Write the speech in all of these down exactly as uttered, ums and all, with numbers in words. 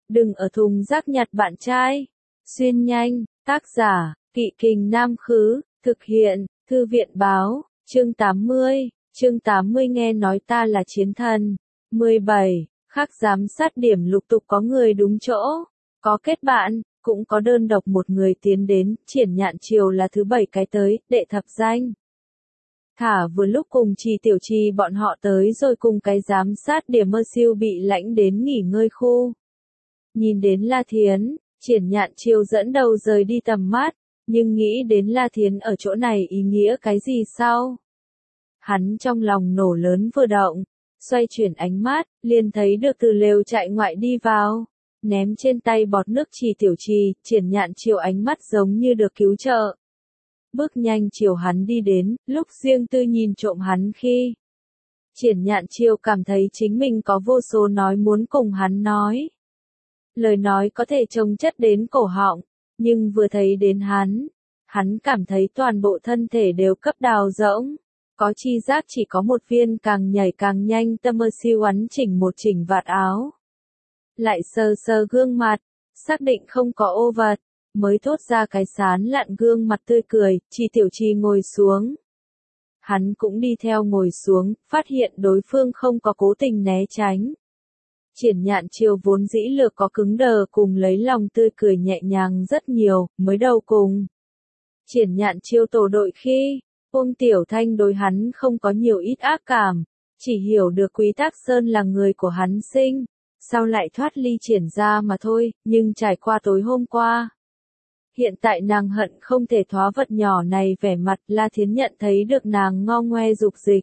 đừng ở thùng rác nhặt bạn trai. Xuyên nhanh, tác giả, Kỵ Kình Nam Khứ, thực hiện, Thư viện Báo, chương tám mươi, chương tám mươi nghe nói ta là chiến thần. mười bảy, khắc giám sát điểm lục tục có người đúng chỗ, có kết bạn, cũng có đơn độc một người tiến đến, Triển Nhạn Triều là thứ bảy cái tới, đệ thập danh. Thả vừa lúc cùng Trì Tiểu Trì bọn họ tới rồi cùng cái giám sát điểm mơ siêu bị lãnh đến nghỉ ngơi khu. Nhìn đến La Thiến, Triển Nhạn Triều dẫn đầu rời đi tầm mắt, nhưng nghĩ đến La Thiến ở chỗ này ý nghĩa cái gì sao? Hắn trong lòng nổ lớn vừa động, xoay chuyển ánh mắt, liền thấy được từ lều trại ngoại đi vào, ném trên tay bọt nước Trì Tiểu Trì, Triển Nhạn Triều ánh mắt giống như được cứu trợ. Bước nhanh chiều hắn đi đến, lúc riêng tư nhìn trộm hắn khi. Triển Nhạn Triều cảm thấy chính mình có vô số nói muốn cùng hắn nói. Lời nói có thể trông chất đến cổ họng, nhưng vừa thấy đến hắn, hắn cảm thấy toàn bộ thân thể đều cấp đào rỗng. Có chi giác chỉ có một viên càng nhảy càng nhanh tâm mơ siêu uốn chỉnh một chỉnh vạt áo. Lại sờ sờ gương mặt, xác định không có ô vật, mới thốt ra cái sán lạn gương mặt tươi cười, Trì Tiểu Trì ngồi xuống. Hắn cũng đi theo ngồi xuống, phát hiện đối phương không có cố tình né tránh. Triển Nhạn Triều vốn dĩ lược có cứng đờ cùng lấy lòng tươi cười nhẹ nhàng rất nhiều, mới đầu cùng. Triển Nhạn Triều tổ đội khi, Uông Tiểu Thanh đối hắn không có nhiều ít ác cảm, chỉ hiểu được Quý Tác Sơn là người của hắn sinh, sau lại thoát ly Triển ra mà thôi, nhưng trải qua tối hôm qua. Hiện tại nàng hận không thể thoá vật nhỏ này vẻ mặt, La Thiến nhận thấy được nàng ngo ngoe dục dịch.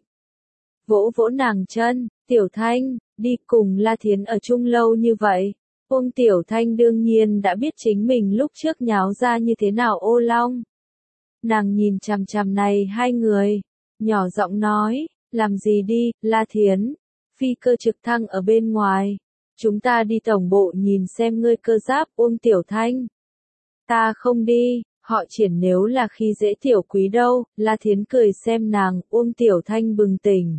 Vỗ vỗ nàng chân, Tiểu Thanh, đi cùng La Thiến ở chung lâu như vậy. Uông Tiểu Thanh đương nhiên đã biết chính mình lúc trước nháo ra như thế nào ô long. Nàng nhìn chằm chằm này hai người, nhỏ giọng nói, làm gì đi, La Thiến, phi cơ trực thăng ở bên ngoài. Chúng ta đi tổng bộ nhìn xem ngươi cơ giáp. Uông Tiểu Thanh. Ta không đi, họ Triển nếu là khi dễ Tiểu Quý đâu. La Thiến cười xem nàng. Uông Tiểu Thanh bừng tỉnh.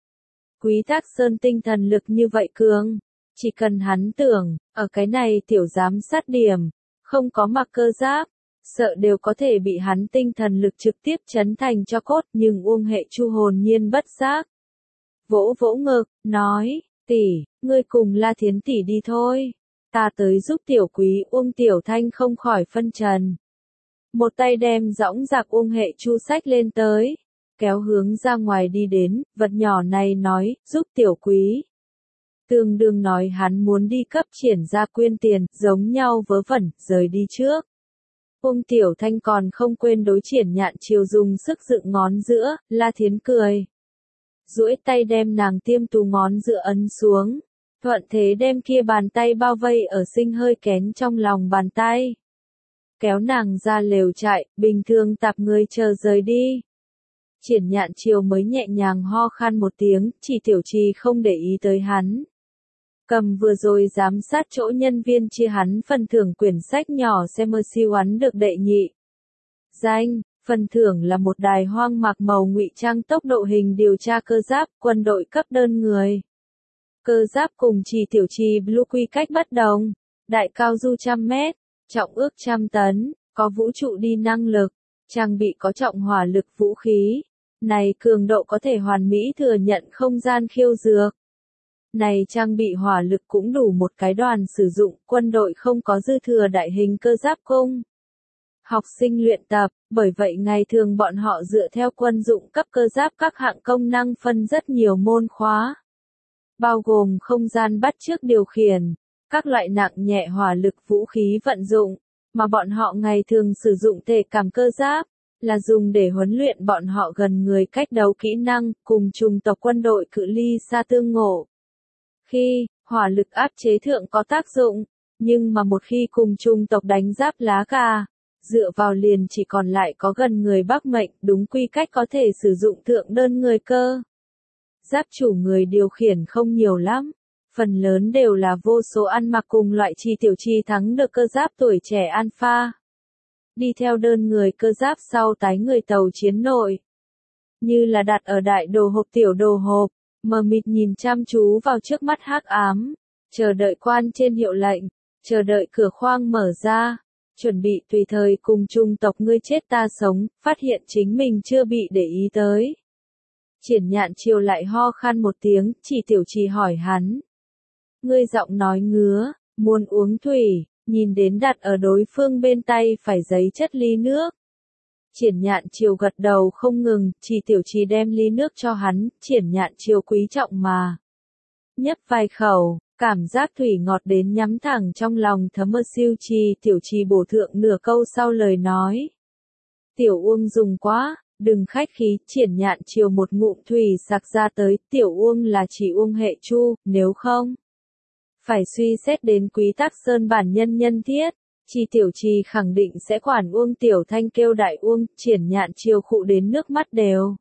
Quý Tác Sơn tinh thần lực như vậy cường, chỉ cần hắn tưởng, ở cái này tiểu giám sát điểm, không có mặc cơ giáp, sợ đều có thể bị hắn tinh thần lực trực tiếp chấn thành cho cốt, nhưng Uông Hệ Chu hồn nhiên bất giác. Vỗ vỗ ngực, nói, tỷ, ngươi cùng La Thiến tỷ đi thôi, ta tới giúp Tiểu Quý. Uông Tiểu Thanh không khỏi phân trần. Một tay đem dõng dạc Uông Hệ Chu xách lên tới, kéo hướng ra ngoài đi đến, vật nhỏ này nói, giúp Tiểu Quý. Tương đương nói hắn muốn đi cấp Triển ra quyên tiền, giống nhau vớ vẩn, rời đi trước. Uông Tiểu Thanh còn không quên đối Triển Nhạn Triều dùng sức dựng ngón giữa, La Thiến cười. Duỗi tay đem nàng tiêm tú ngón giữa ấn xuống, thuận thế đem kia bàn tay bao vây ở sinh hơi kén trong lòng bàn tay. Kéo nàng ra lều trại, bình thường tạp người chờ rời đi. Triển Nhạn Triều mới nhẹ nhàng ho khan một tiếng, Trì Tiểu Trì không để ý tới hắn. Cầm vừa rồi giám sát chỗ nhân viên chia hắn phần thưởng quyển sách nhỏ xem mơ siêu hắn được đệ nhị. Danh, phần thưởng là một đài hoang mạc màu ngụy trang tốc độ hình điều tra cơ giáp, quân đội cấp đơn người. Cơ giáp cùng Trì Tiểu Trì Blue quy cách bất đồng, đại cao du trăm mét, trọng ước trăm tấn, có vũ trụ đi năng lực, trang bị có trọng hỏa lực vũ khí. Này cường độ có thể hoàn mỹ thừa nhận không gian khiêu dược. Này trang bị hỏa lực cũng đủ một cái đoàn sử dụng, quân đội không có dư thừa đại hình cơ giáp cung. Học sinh luyện tập, bởi vậy ngày thường bọn họ dựa theo quân dụng cấp cơ giáp các hạng công năng phân rất nhiều môn khóa. Bao gồm không gian bắt chước điều khiển, các loại nặng nhẹ hỏa lực vũ khí vận dụng, mà bọn họ ngày thường sử dụng thể cảm cơ giáp, là dùng để huấn luyện bọn họ gần người cách đấu kỹ năng, cùng chủng tộc quân đội cự ly xa tương ngộ. Khi, hỏa lực áp chế thượng có tác dụng, nhưng mà một khi cùng chủng tộc đánh giáp lá cà, dựa vào liền chỉ còn lại có gần người bắc mệnh, đúng quy cách có thể sử dụng thượng đơn người cơ. Giáp chủ người điều khiển không nhiều lắm, phần lớn đều là vô số ăn mặc cùng loại Trì Tiểu Trì thắng được cơ giáp tuổi trẻ alpha. Đi theo đơn người cơ giáp sau tái người tàu chiến nội. Như là đặt ở đại đồ hộp tiểu đồ hộp, mờ mịt nhìn chăm chú vào trước mắt hắc ám, chờ đợi quan trên hiệu lệnh, chờ đợi cửa khoang mở ra, chuẩn bị tùy thời cùng chung tộc ngươi chết ta sống, phát hiện chính mình chưa bị để ý tới. Triển Nhạn Chiêu lại ho khan một tiếng, chỉ Tiểu Trì hỏi hắn. Ngươi giọng nói ngứa, muốn uống thủy, nhìn đến đặt ở đối phương bên tay phải giấy chất ly nước. Triển Nhạn Chiêu gật đầu không ngừng, chỉ Tiểu Trì đem ly nước cho hắn, Triển Nhạn Chiêu quý trọng mà. Nhấp vài khẩu, cảm giác thủy ngọt đến nhắm thẳng trong lòng thấm ở siêu trì, Tiểu Trì bổ thượng nửa câu sau lời nói. Tiểu Uông dùng quá, đừng khách khí, Triển Nhạn Chiêu một ngụm thủy sặc ra tới, Tiểu Uông là chỉ Uông hệ Chu, nếu không phải suy xét đến Quý Tắc Sơn bản nhân nhân thiết, Chi Tiểu Trì khẳng định sẽ quản Uông Tiểu Thanh kêu đại Uông, Triển Nhạn Chiêu khụ đến nước mắt đều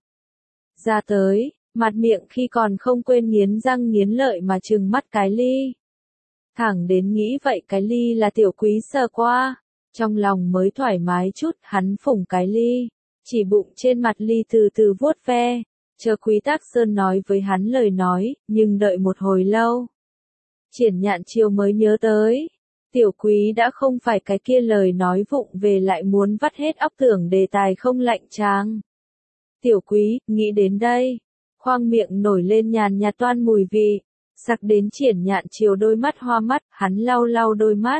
ra tới, mặt miệng khi còn không quên nghiến răng nghiến lợi mà trừng mắt cái ly. Thẳng đến nghĩ vậy cái ly là Tiểu Quý sờ qua, trong lòng mới thoải mái chút, hắn phủng cái ly, chỉ bụng trên mặt ly từ từ vuốt ve, chờ Quý Tắc Sơn nói với hắn lời nói, nhưng đợi một hồi lâu. Triển Nhạn Chiêu mới nhớ tới, Tiểu Quý đã không phải cái kia lời nói vụng về lại muốn vắt hết óc tưởng đề tài không lạnh tráng. Tiểu Quý, nghĩ đến đây, khoang miệng nổi lên nhàn nhạt toan mùi vị, sặc đến Triển Nhạn Chiêu đôi mắt hoa mắt, hắn lau lau đôi mắt.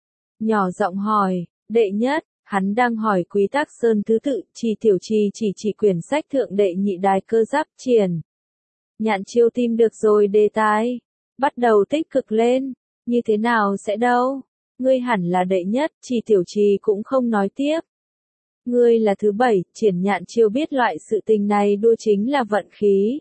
Nhỏ giọng hỏi, đệ nhất, hắn đang hỏi Quý Tắc Sơn thứ tự, Chi Tiểu Trì chỉ chỉ quyển sách thượng đệ nhị đài cơ giáp. Triển Nhạn Chiêu tìm được rồi đề tài, bắt đầu tích cực lên, như thế nào sẽ đâu, ngươi hẳn là đệ nhất, Chi Tiểu Trì cũng không nói tiếp. Ngươi là thứ bảy, Triển Nhạn Chiêu biết loại sự tình này đua chính là vận khí.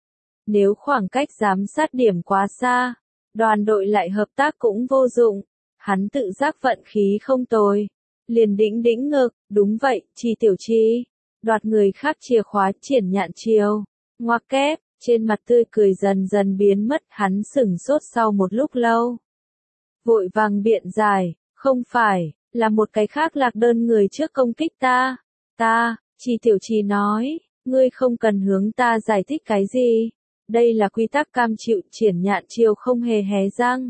Nếu khoảng cách giám sát điểm quá xa, đoàn đội lại hợp tác cũng vô dụng, hắn tự giác vận khí không tồi. Liền đĩnh đĩnh ngực, đúng vậy, Chi Tiểu Trì, đoạt người khác chìa khóa. Triển Nhạn Chiêu ngoặc kép, trên mặt tươi cười dần dần biến mất, hắn sửng sốt sau một lúc lâu. Vội vàng biện giải, không phải, là một cái khác lạc đơn người trước công kích ta. Ta, Chi Tiểu Trì nói, ngươi không cần hướng ta giải thích cái gì. Đây là quy tắc cam chịu. Triển Nhạn Chiêu không hề hé răng.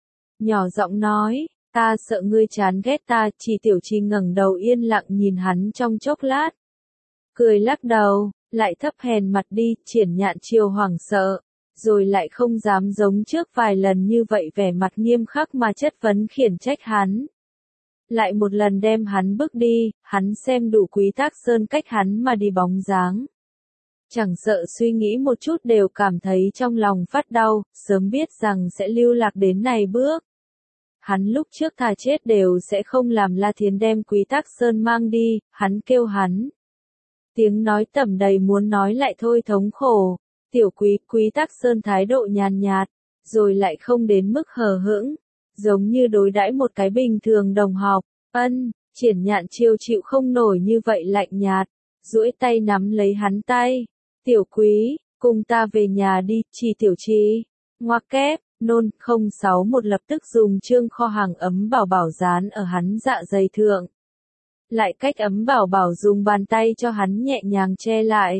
Nhỏ giọng nói, ta sợ ngươi chán ghét ta. Chi Tiểu Trì ngẩng đầu yên lặng nhìn hắn trong chốc lát. Cười lắc đầu, lại thấp hèn mặt đi. Triển Nhạn Chiêu hoảng sợ, rồi lại không dám giống trước vài lần như vậy vẻ mặt nghiêm khắc mà chất vấn khiển trách hắn. Lại một lần đem hắn bước đi, hắn xem đủ Quý Tắc Sơn cách hắn mà đi bóng dáng. Chẳng sợ suy nghĩ một chút đều cảm thấy trong lòng phát đau, sớm biết rằng sẽ lưu lạc đến này bước. Hắn lúc trước thà chết đều sẽ không làm La Thiến đem Quý Tắc Sơn mang đi, hắn kêu hắn. Tiếng nói tẩm đầy muốn nói lại thôi thống khổ. Tiểu Quý, Quý Tắc Sơn thái độ nhàn nhạt, rồi lại không đến mức hờ hững, giống như đối đãi một cái bình thường đồng học. Ân, Triển Nhạn Chiêu chịu không nổi như vậy lạnh nhạt, duỗi tay nắm lấy hắn tay. Tiểu Quý, cùng ta về nhà đi. Chi Tiểu Trì ngoặc kép, nôn. Không sáu một lập tức dùng trương kho hàng ấm bảo bảo dán ở hắn dạ dày thượng. Lại cách ấm bảo bảo dùng bàn tay cho hắn nhẹ nhàng che lại.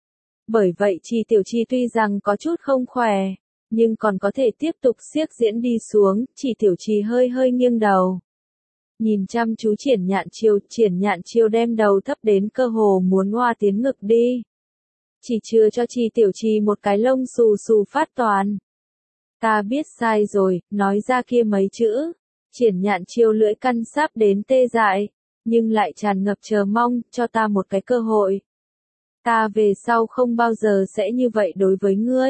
Bởi vậy Chi Tiểu Trì tuy rằng có chút không khỏe, nhưng còn có thể tiếp tục xiếc diễn đi xuống. Chi Tiểu Trì hơi hơi nghiêng đầu, nhìn chăm chú Triển Nhạn Chiêu. Triển Nhạn Chiêu đem đầu thấp đến cơ hồ muốn hoa tiến ngực đi. Chỉ chưa cho Chi Tiểu Trì một cái lông xù xù phát toàn. Ta biết sai rồi, nói ra kia mấy chữ. Triển Nhạn Chiêu lưỡi căn sắp đến tê dại, nhưng lại tràn ngập chờ mong, cho ta một cái cơ hội. Ta về sau không bao giờ sẽ như vậy đối với ngươi.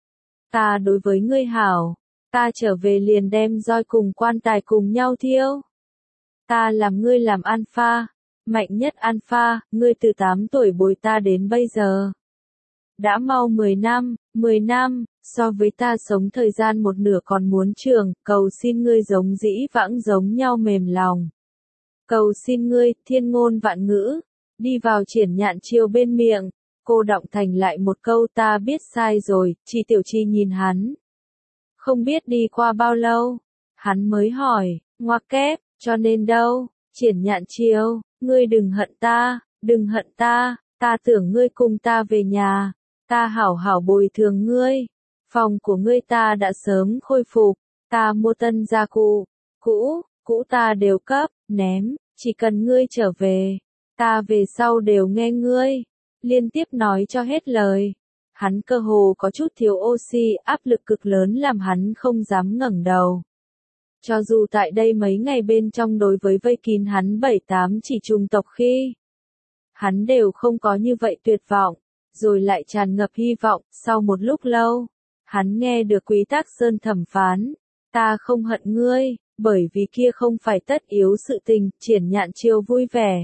Ta đối với ngươi hảo. Ta trở về liền đem roi cùng quan tài cùng nhau thiêu. Ta làm ngươi làm alpha, mạnh nhất alpha, ngươi từ tám tuổi bồi ta đến bây giờ. Đã mau mười năm, mười năm, so với ta sống thời gian một nửa còn muốn trường, cầu xin ngươi giống dĩ vãng giống nhau mềm lòng. Cầu xin ngươi, thiên ngôn vạn ngữ, đi vào Triển Nhạn Chiêu bên miệng, cô đọng thành lại một câu ta biết sai rồi. Chi Tiểu Trì nhìn hắn. Không biết đi qua bao lâu, hắn mới hỏi, ngoặc kép, cho nên đâu. Triển Nhạn Chiêu, ngươi đừng hận ta, đừng hận ta, ta tưởng ngươi cùng ta về nhà, ta hảo hảo bồi thường ngươi. Phòng của ngươi ta đã sớm khôi phục, ta mua tân gia cụ, cũ, cũ ta đều cấp, ném, chỉ cần ngươi trở về, ta về sau đều nghe ngươi, liên tiếp nói cho hết lời. Hắn cơ hồ có chút thiếu oxy, áp lực cực lớn làm hắn không dám ngẩng đầu. Cho dù tại đây mấy ngày bên trong đối với vây kín hắn bảy tám chỉ trùng tộc khi, hắn đều không có như vậy tuyệt vọng, rồi lại tràn ngập hy vọng. Sau một lúc lâu, hắn nghe được Quý Tắc Sơn thẩm phán, ta không hận ngươi, bởi vì kia không phải tất yếu sự tình. Triển Nhạn Chiêu vui vẻ.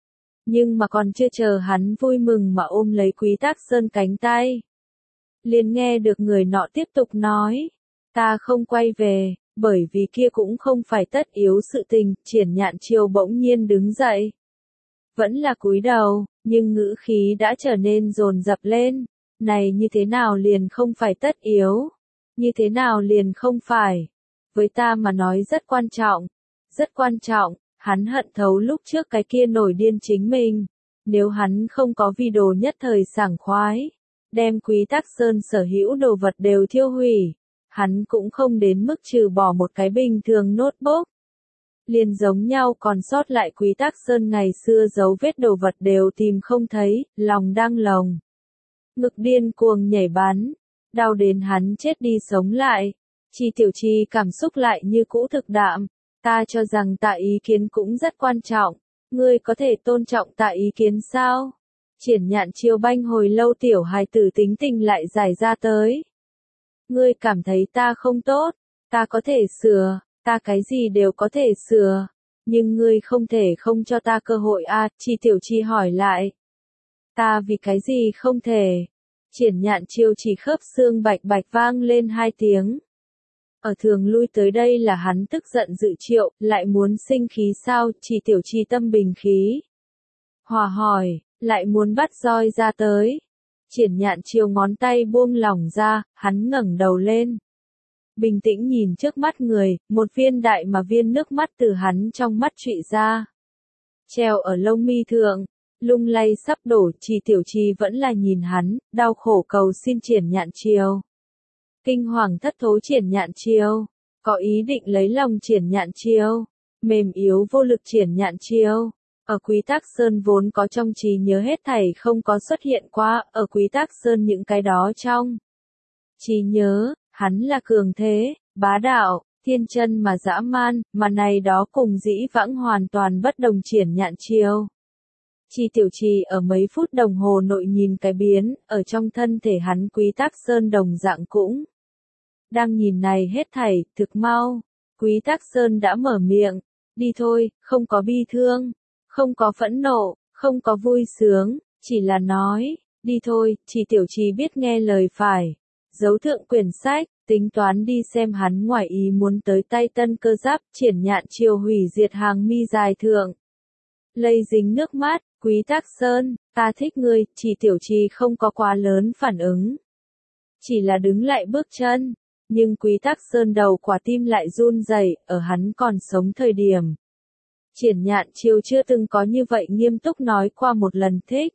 Nhưng mà còn chưa chờ hắn vui mừng mà ôm lấy Quý Tắc Sơn cánh tay, liền nghe được người nọ tiếp tục nói, ta không quay về, bởi vì kia cũng không phải tất yếu sự tình. Triển Nhạn Chiêu bỗng nhiên đứng dậy, vẫn là cúi đầu, nhưng ngữ khí đã trở nên dồn dập lên, này như thế nào liền không phải tất yếu, như thế nào liền không phải, với ta mà nói rất quan trọng, rất quan trọng. Hắn hận thấu lúc trước cái kia nổi điên chính mình, nếu hắn không có vì đồ nhất thời sảng khoái, đem Quý Tắc Sơn sở hữu đồ vật đều thiêu hủy, hắn cũng không đến mức trừ bỏ một cái bình thường notebook. Liền giống nhau còn sót lại Quý Tắc Sơn ngày xưa dấu vết đồ vật đều tìm không thấy, lòng đang lồng. Ngực điên cuồng nhảy bắn, đau đến hắn chết đi sống lại. Chi Tiểu Chi cảm xúc lại như cũ thực đạm, ta cho rằng tạ ý kiến cũng rất quan trọng, ngươi có thể tôn trọng tạ ý kiến sao? Triển Nhạn Chiêu banh hồi lâu tiểu hài tử tính tình lại giải ra tới. Ngươi cảm thấy ta không tốt, ta có thể sửa, ta cái gì đều có thể sửa, nhưng ngươi không thể không cho ta cơ hội a. Chi Tiểu Chi hỏi lại. Ta vì cái gì không thể? Triển Nhạn Chiêu chỉ khớp xương bạch bạch vang lên hai tiếng. Ở thường lui tới đây là hắn tức giận dự triệu, lại muốn sinh khí sao? Chi Tiểu Chi tâm bình khí hòa hỏi, lại muốn bắt roi ra tới. Triển Nhạn Chiêu ngón tay buông lỏng ra, hắn ngẩng đầu lên. Bình tĩnh nhìn trước mắt người, một viên đại mà viên nước mắt từ hắn trong mắt trụy ra. Treo ở lông mi thượng, lung lay sắp đổ. Chi Tiểu Chi vẫn là nhìn hắn, đau khổ cầu xin Triển Nhạn Chiêu. Kinh hoàng thất thố Triển Nhạn Chiêu, có ý định lấy lòng Triển Nhạn Chiêu, mềm yếu vô lực Triển Nhạn Chiêu. Ở Quý Tắc Sơn vốn có trong trí nhớ hết thảy không có xuất hiện qua, ở Quý Tắc Sơn những cái đó trong trí nhớ, hắn là cường thế, bá đạo, thiên chân mà dã man, mà này đó cùng dĩ vãng hoàn toàn bất đồng. Triển Nhạn Chiêu. Chi Tiểu Chi ở mấy phút đồng hồ nội nhìn cái biến, ở trong thân thể hắn Quý Tắc Sơn đồng dạng cũng đang nhìn này hết thảy. Thực mau, Quý Tắc Sơn đã mở miệng, đi thôi, không có bi thương, không có phẫn nộ, không có vui sướng, chỉ là nói, đi thôi. Chi Tiểu Chi biết nghe lời phải, giấu thượng quyển sách, tính toán đi xem hắn ngoài ý muốn tới tay tân cơ giáp. Triển Nhạn Chiêu hủy diệt hàng mi dài thượng, lây dính nước mắt, Quý Tắc Sơn, ta thích ngươi. Chi Tiểu Chi không có quá lớn phản ứng, chỉ là đứng lại bước chân, nhưng Quý Tắc Sơn đầu quả tim lại run rẩy. Ở hắn còn sống thời điểm, Triển Nhạn Chiêu chưa từng có như vậy nghiêm túc nói qua một lần thích.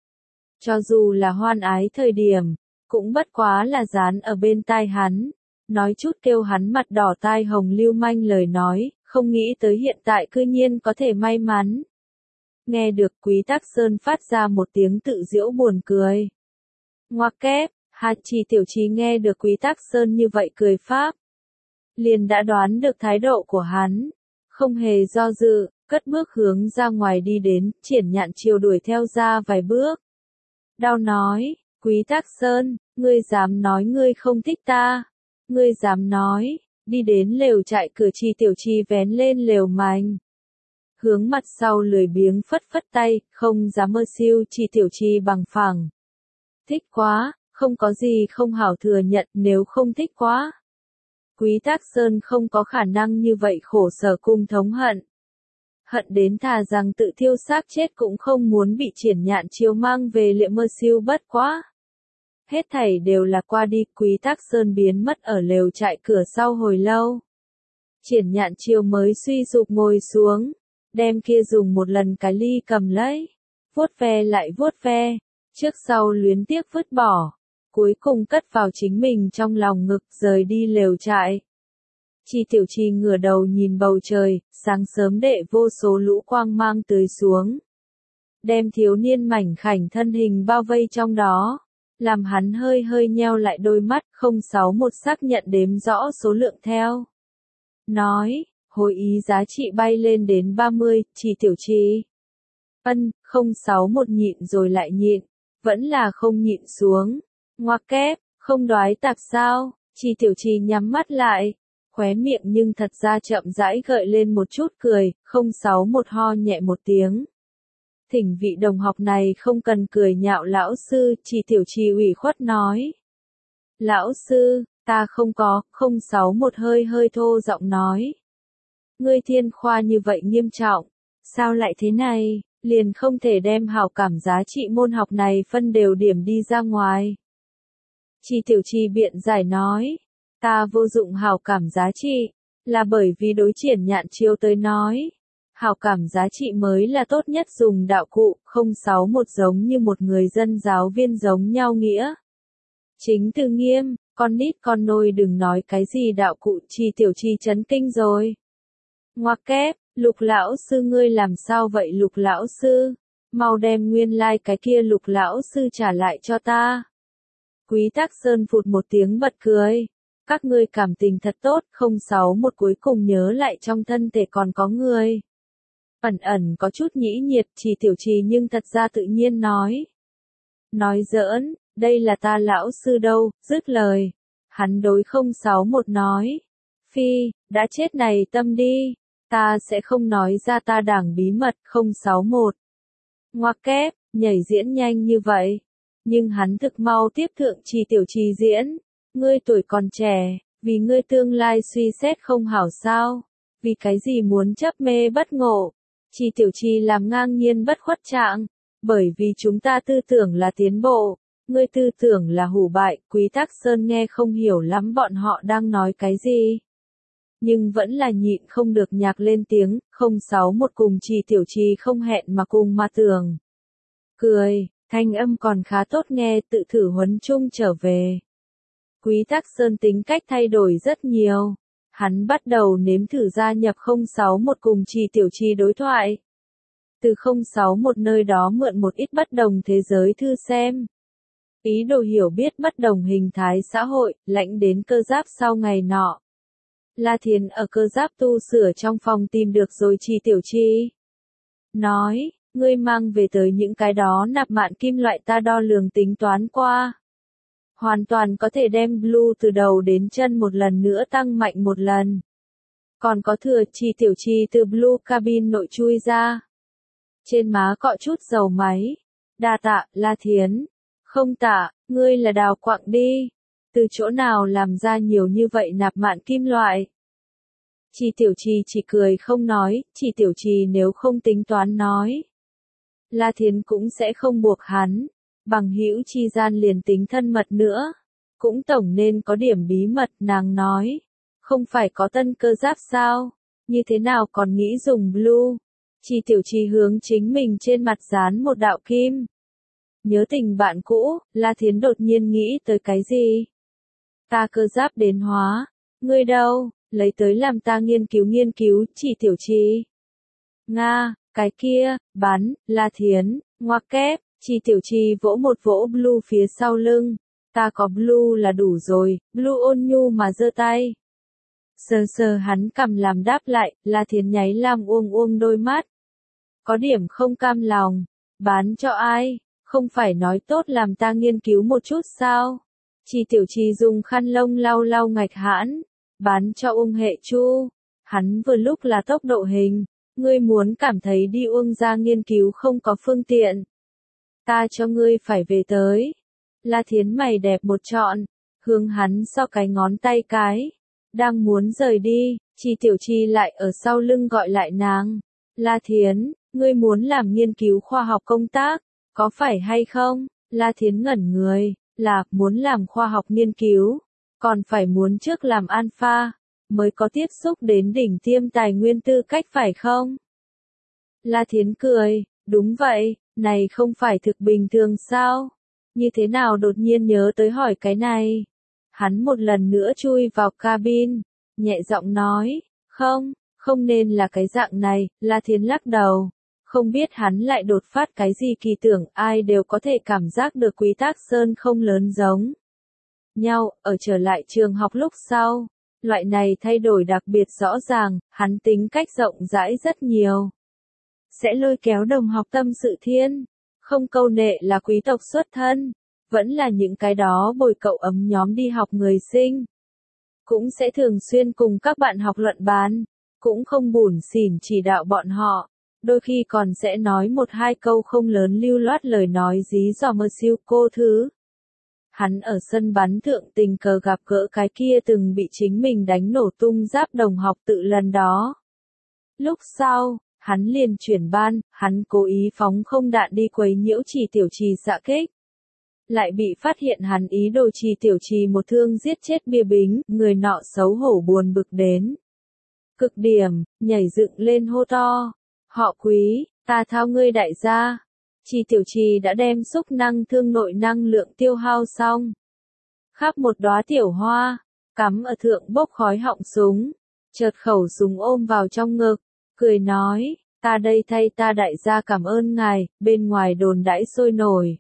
Cho dù là hoan ái thời điểm, cũng bất quá là dán ở bên tai hắn, nói chút kêu hắn mặt đỏ tai hồng lưu manh lời nói, không nghĩ tới hiện tại cư nhiên có thể may mắn. Nghe được Quý Tắc Sơn phát ra một tiếng tự giễu buồn cười. Ngoặc kép, ha. Chi Tiểu Chi nghe được Quý Tắc Sơn như vậy cười pháp, liền đã đoán được thái độ của hắn, không hề do dự, cất bước hướng ra ngoài đi đến. Triển Nhạn Chiêu đuổi theo ra vài bước. Đau nói, Quý Tắc Sơn, ngươi dám nói ngươi không thích ta, ngươi dám nói, đi đến lều trại cửa. Chi Tiểu Chi vén lên lều mành, hướng mặt sau lười biếng phất phất tay, không dám mơ siêu. Chi Tiểu Chi bằng phẳng, thích quá, không có gì không hảo thừa nhận, nếu không thích quá. Quý Tắc Sơn không có khả năng như vậy khổ sở cùng thống hận. Hận đến thà rằng tự thiêu xác chết cũng không muốn bị Triển Nhạn Chiêu mang về liệm mơ siêu. Bất quá, hết thảy đều là qua đi. Quý Tắc Sơn biến mất ở lều trại cửa sau hồi lâu. Triển Nhạn Chiêu mới suy sụp ngồi xuống, đem kia dùng một lần cái ly cầm lấy, vuốt ve lại vuốt ve, trước sau luyến tiếc vứt bỏ, cuối cùng cất vào chính mình trong lòng ngực rời đi lều trại. Chi Tiểu Trì ngửa đầu nhìn bầu trời, sáng sớm đệ vô số lũ quang mang tưới xuống. Đem thiếu niên mảnh khảnh thân hình bao vây trong đó, làm hắn hơi hơi nheo lại đôi mắt. Không sáu một xác nhận đếm rõ số lượng theo. Nói, hồi ý giá trị bay lên đến ba mươi, Chi Tiểu Trì. Ân, không sáu một nhịn rồi lại nhịn, vẫn là không nhịn xuống. Ngoặc kép, không đoái tạp sao? Chi Tiểu Trì nhắm mắt lại, khóe miệng nhưng thật ra chậm rãi gợi lên một chút cười. Không sáu một ho nhẹ một tiếng. Thỉnh vị đồng học này không cần cười nhạo lão sư. Chi Tiểu Trì ủy khuất nói. Lão sư, ta không có. Không sáu một hơi hơi thô giọng nói. Ngươi thiên khoa như vậy nghiêm trọng, sao lại thế này? Liền không thể đem hảo cảm giá trị môn học này phân đều điểm đi ra ngoài. Chi Tiểu Trì biện giải nói, ta vô dụng hảo cảm giá trị, là bởi vì đối Triển Nhạn chiếu tới nói. Hảo cảm giá trị mới là tốt nhất dùng đạo cụ. Không sáu một giống như một người dân giáo viên giống nhau nghĩa. Chính từ nghiêm, con nít con nôi đừng nói cái gì đạo cụ. Chi Tiểu Trì chấn kinh rồi. Ngoặc kép, Lục lão sư ngươi làm sao vậy Lục lão sư? Mau đem nguyên lai like cái kia Lục lão sư trả lại cho ta. Quý Tắc Sơn phụt một tiếng bật cười. Các ngươi cảm tình thật tốt. Không sáu một cuối cùng nhớ lại trong thân thể còn có người. Ẩn ẩn có chút nhĩ nhiệt. Chi Tiểu Trì nhưng thật ra tự nhiên nói. Nói giỡn, đây là ta lão sư đâu. Dứt lời, hắn đối không sáu một nói. Phi, đã chết này tâm đi. Ta sẽ không nói ra ta đảng bí mật. Không sáu một. Ngoặc kép, nhảy diễn nhanh như vậy. Nhưng hắn thực mau tiếp thượng Chi Tiểu Trì diễn. Ngươi tuổi còn trẻ, vì ngươi tương lai suy xét không hảo sao? Vì cái gì muốn chấp mê bất ngộ? Chi Tiểu Trì làm ngang nhiên bất khuất trạng. Bởi vì chúng ta tư tưởng là tiến bộ, ngươi tư tưởng là hủ bại. Quý Tắc Sơn nghe không hiểu lắm bọn họ đang nói cái gì. Nhưng vẫn là nhịn không được nhạc lên tiếng. Không sáu một cùng Chi Tiểu Trì không hẹn mà cùng mà tưởng. Cười, thanh âm còn khá tốt nghe. Tự thử huấn chung trở về. Quý Tắc Sơn tính cách thay đổi rất nhiều. Hắn bắt đầu nếm thử gia nhập không sáu một cùng Chi Tiểu Trì đối thoại. Từ không sáu một nơi đó mượn một ít bất đồng thế giới thư xem. Ý đồ hiểu biết bất đồng hình thái xã hội. Lãnh đến cơ giáp sau ngày nọ. La Thiến ở cơ giáp tu sửa trong phòng tìm được rồi Chi Tiểu Trì. Nói, ngươi mang về tới những cái đó nạp mạn kim loại ta đo lường tính toán qua. Hoàn toàn có thể đem Blue từ đầu đến chân một lần nữa tăng mạnh một lần. Còn có thừa. Chi Tiểu Trì từ Blue cabin nội chui ra. Trên má cọ chút dầu máy. Đa tạ, La Thiến. Không tạ, ngươi là đào quặng đi. Từ chỗ nào làm ra nhiều như vậy nạp mạn kim loại? Chi Tiểu Trì chỉ cười không nói. Chi Tiểu Trì nếu không tính toán nói, La Thiến cũng sẽ không buộc hắn. Bằng hữu chi gian liền tính thân mật nữa, cũng tổng nên có điểm bí mật. Nàng nói, không phải có tân cơ giáp sao? Như thế nào còn nghĩ dùng Blue? Chi Tiểu Trì hướng chính mình trên mặt dán một đạo kim. Nhớ tình bạn cũ, La Thiến đột nhiên nghĩ tới cái gì? Ta cơ giáp đến hóa, ngươi đâu, lấy tới làm ta nghiên cứu nghiên cứu. Chi Tiểu Trì. Nga, cái kia, bắn. La Thiến, ngoặc kép. Chi Tiểu Trì vỗ một vỗ Blue phía sau lưng. Ta có Blue là đủ rồi. Blue ôn nhu mà giơ tay. Sờ sờ hắn cằm làm đáp lại. La Thiến nháy lam uông uông đôi mắt. Có điểm không cam lòng. Bán cho ai? Không phải nói tốt làm ta nghiên cứu một chút sao? Chi Tiểu Trì dùng khăn lông lau lau ngạch hãn. Bán cho Uông Hệ Chu. Hắn vừa lúc là tốc độ hình. Ngươi muốn cảm thấy đi Uông ra nghiên cứu không có phương tiện. Ta cho ngươi phải về tới. La Thiến mày đẹp một trọn. Hướng hắn so cái ngón tay cái. Đang muốn rời đi. Chi Tiểu Trì lại ở sau lưng gọi lại nàng. La Thiến, ngươi muốn làm nghiên cứu khoa học công tác, có phải hay không? La Thiến ngẩn người, là, muốn làm khoa học nghiên cứu, còn phải muốn trước làm alpha, mới có tiếp xúc đến đỉnh tiêm tài nguyên tư cách phải không? La Thiến cười, đúng vậy, này không phải thực bình thường sao? Như thế nào đột nhiên nhớ tới hỏi cái này? Hắn một lần nữa chui vào cabin, nhẹ giọng nói, không, không nên là cái dạng này, La Thiến lắc đầu. Không biết hắn lại đột phát cái gì kỳ tưởng, ai đều có thể cảm giác được Quý Tác Sơn không lớn giống nhau, ở trở lại trường học lúc sau. Loại này thay đổi đặc biệt rõ ràng, hắn tính cách rộng rãi rất nhiều. Sẽ lôi kéo đồng học tâm sự thiên, không câu nệ là quý tộc xuất thân, vẫn là những cái đó bồi cậu ấm nhóm đi học người sinh. Cũng sẽ thường xuyên cùng các bạn học luận bàn, cũng không bủn xỉn chỉ đạo bọn họ. Đôi khi còn sẽ nói một hai câu không lớn lưu loát lời nói dí dò mơ siêu cô thứ. Hắn ở sân bắn thượng tình cờ gặp gỡ cái kia từng bị chính mình đánh nổ tung giáp đồng học tự lần đó. Lúc sau, hắn liền chuyển ban, hắn cố ý phóng không đạn đi quấy nhiễu Trì Tiểu Trì xạ kích. Lại bị phát hiện hắn ý đồ Trì Tiểu Trì một thương giết chết bia bính, người nọ xấu hổ buồn bực đến cực điểm, nhảy dựng lên hô to. Họ Quý, ta thao ngươi đại gia. Trì Tiểu Trì đã đem xúc năng thương nội năng lượng tiêu hao xong. Khắp một đóa tiểu hoa, cắm ở thượng bốc khói họng súng. Chợt khẩu súng ôm vào trong ngực, cười nói, ta đây thay ta đại gia cảm ơn ngài, bên ngoài đồn đãi sôi nổi.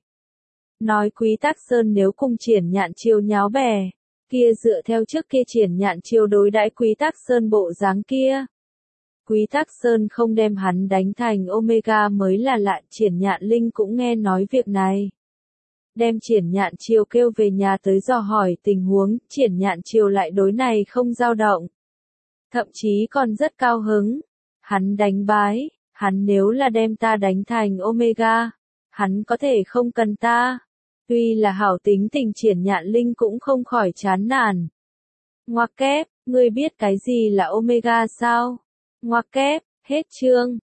Nói Quý Tác Sơn nếu cùng Triển Nhạn Chiêu nháo bè, kia dựa theo trước kia Triển Nhạn Chiêu đối đãi Quý Tác Sơn bộ dáng kia. Quý Tác Sơn không đem hắn đánh thành Omega mới là lạ, Triển Nhạn Linh cũng nghe nói việc này. Đem Triển Nhạn Chiêu kêu về nhà tới dò hỏi tình huống, Triển Nhạn Chiêu lại đối này không dao động. Thậm chí còn rất cao hứng. Hắn đánh bái, hắn nếu là đem ta đánh thành Omega, hắn có thể không cần ta. Tuy là hảo tính tình Triển Nhạn Linh cũng không khỏi chán nản. Ngoặc kép, ngươi biết cái gì là Omega sao? Ngoặc kép, hết chương.